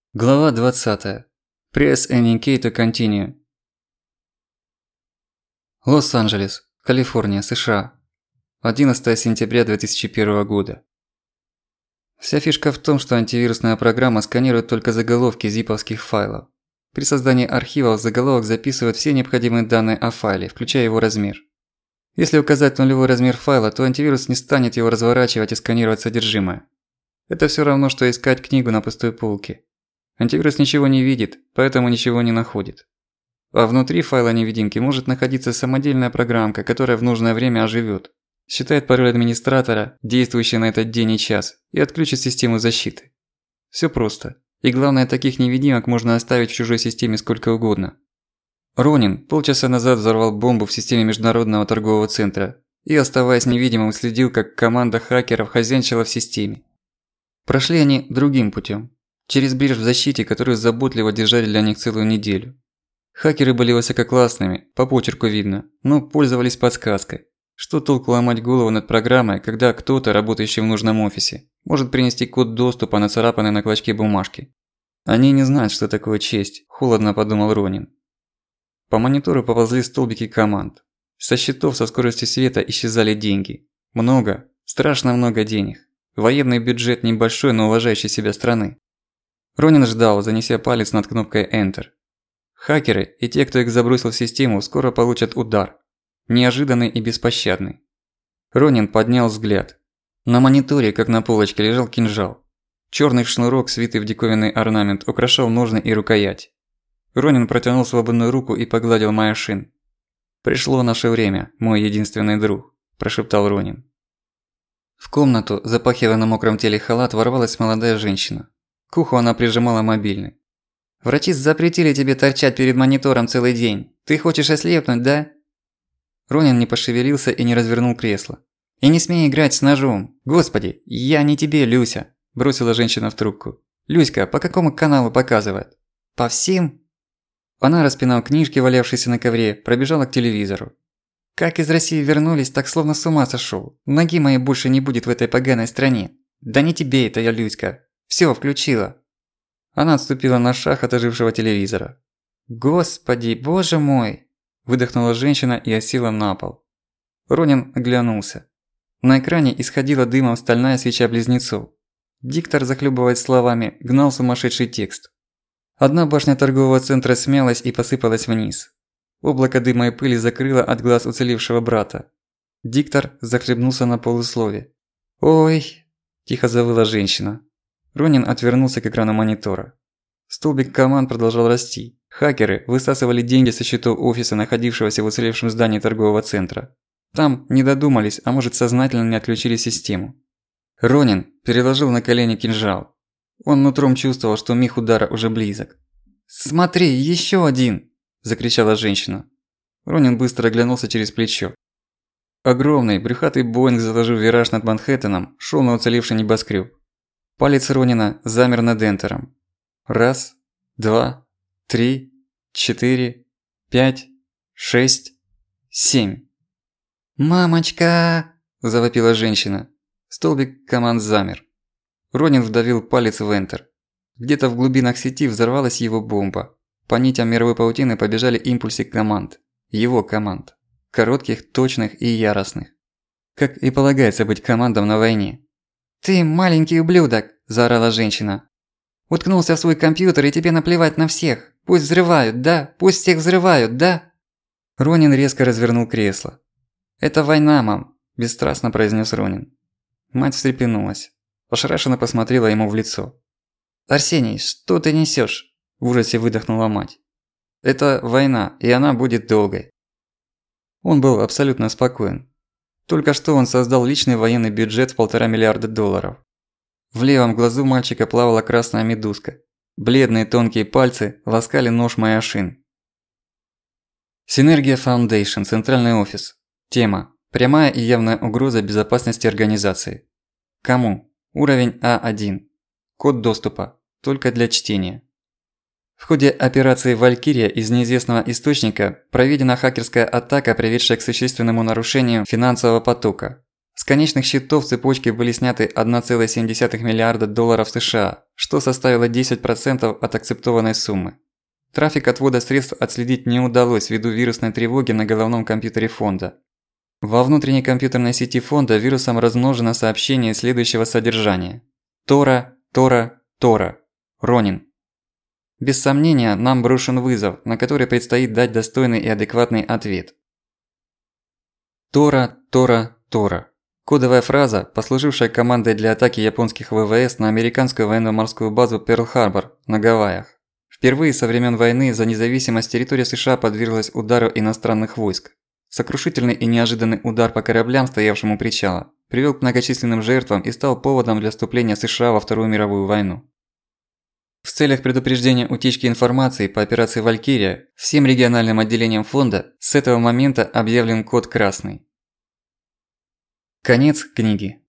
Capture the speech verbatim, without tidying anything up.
Глава двадцатая. Press N N K to continue. Лос-Анджелес, Калифорния, США. одиннадцатое сентября две тысячи первого года. Вся фишка в том, что антивирусная программа сканирует только заголовки зиповских файлов. При создании архивов заголовок записывает все необходимые данные о файле, включая его размер. Если указать нулевой размер файла, то антивирус не станет его разворачивать и сканировать содержимое. Это всё равно, что искать книгу на пустой полке. Антивирус ничего не видит, поэтому ничего не находит. А внутри файла невидимки может находиться самодельная программка, которая в нужное время оживёт, считает пароль администратора, действующий на этот день и час, и отключит систему защиты. Всё просто. И главное, таких невидимок можно оставить в чужой системе сколько угодно. Ронин полчаса назад взорвал бомбу в системе Международного торгового центра и, оставаясь невидимым, следил, как команда хакеров хозяйничала в системе. Прошли они другим путём. Через брешь в защите, которую заботливо держали для них целую неделю. Хакеры были высококлассными, по почерку видно, но пользовались подсказкой. Что толку ломать голову над программой, когда кто-то, работающий в нужном офисе, может принести код доступа, нацарапанный на клочке бумажки? Они не знают, что такое честь, холодно подумал Ронин. По монитору поползли столбики команд. Со счетов со скоростью света исчезали деньги. Много, страшно много денег. Военный бюджет небольшой, но уважающий себя страны. Ронин ждал, занеся палец над кнопкой Enter. Хакеры и те, кто их забросил в систему, скоро получат удар. Неожиданный и беспощадный. Ронин поднял взгляд. На мониторе, как на полочке, лежал кинжал. Чёрный шнурок, свитый в диковинный орнамент, украшал ножны и рукоять. Ронин протянул свободную руку и погладил Майошин. «Пришло наше время, мой единственный друг», – прошептал Ронин. В комнату, запахивая на мокром теле халат, ворвалась молодая женщина. К уху она прижимала мобильный. «Врачи запретили тебе торчать перед монитором целый день. Ты хочешь ослепнуть, да?» Ронин не пошевелился и не развернул кресло. «И не смей играть с ножом. Господи, я не тебе, Люся!» – бросила женщина в трубку. «Люська, по какому каналу показывает?» «По всем?» Она, распинав книжки, валявшиеся на ковре, пробежала к телевизору. «Как из России вернулись, так словно с ума сошёл. Ноги моей больше не будет в этой поганой стране. Да не тебе это, я, Люська. Всё, включила». Она отступила на шаг от ожившего телевизора. «Господи, боже мой!» – выдохнула женщина и осела на пол. Ронин оглянулся. На экране исходила дымом стальная свеча близнецов. Диктор, захлебываясь словами, гнал сумасшедший текст. Одна башня торгового центра смялась и посыпалась вниз. Облако дыма и пыли закрыло от глаз уцелевшего брата. Диктор захлебнулся на полуслове. «Ой!» – тихо завыла женщина. Ронин отвернулся к экрану монитора. Столбик команд продолжал расти. Хакеры высасывали деньги со счетов офиса, находившегося в уцелевшем здании торгового центра. Там не додумались, а может сознательно не отключили систему. Ронин переложил на колени кинжал. Он нутром чувствовал, что миг удара уже близок. «Смотри, ещё один!» – закричала женщина. Ронин быстро оглянулся через плечо. Огромный, брюхатый Боинг, заложив вираж над Манхэттеном, шёл на уцелевший небоскрёб. Палец Ронина замер над энтером. Раз, два, три, четыре, пять, шесть, семь. «Мамочка!» – завопила женщина. Столбик команд замер. Ронин вдавил палец в энтер. Где-то в глубинах сети взорвалась его бомба. По нитям мировой паутины побежали импульсы команд. Его команд. Коротких, точных и яростных. Как и полагается быть командам на войне. «Ты маленький ублюдок!» – заорала женщина. «Уткнулся в свой компьютер, и тебе наплевать на всех. Пусть взрывают, да? Пусть всех взрывают, да?» Ронин резко развернул кресло. «Это война, мам», – бесстрастно произнес Ронин. Мать встрепенулась. Ошарашенно посмотрела ему в лицо. «Арсений, что ты несёшь?» – в ужасе выдохнула мать. «Это война, и она будет долгой». Он был абсолютно спокоен. Только что он создал личный военный бюджет в полтора миллиарда долларов. В левом глазу мальчика плавала красная медузка. Бледные тонкие пальцы ласкали нож Майошин. Синергия Foundation, центральный офис. Тема: прямая и явная угроза безопасности организации. Кому? Уровень А один. Код доступа. Только для чтения. В ходе операции «Валькирия» из неизвестного источника проведена хакерская атака, приведшая к существенному нарушению финансового потока. С конечных счетов цепочки были сняты одна целая семь десятых миллиарда долларов США, что составило десять процентов от акцептованной суммы. Трафик отвода средств отследить не удалось ввиду вирусной тревоги на головном компьютере фонда. Во внутренней компьютерной сети фонда вирусом размножено сообщение следующего содержания. Тора, Тора, Тора. Ронин. Без сомнения, нам брошен вызов, на который предстоит дать достойный и адекватный ответ. Тора, Тора, Тора. Кодовая фраза, послужившая командой для атаки японских ВВС на американскую военно-морскую базу Перл-Харбор на Гавайях. Впервые со времен войны за независимость территория США подверглась удару иностранных войск. Сокрушительный и неожиданный удар по кораблям, стоявшим у причала, привел к многочисленным жертвам и стал поводом для вступления США во Вторую мировую войну. В целях предупреждения утечки информации по операции «Валькирия» всем региональным отделениям фонда с этого момента объявлен код «Красный». Конец книги.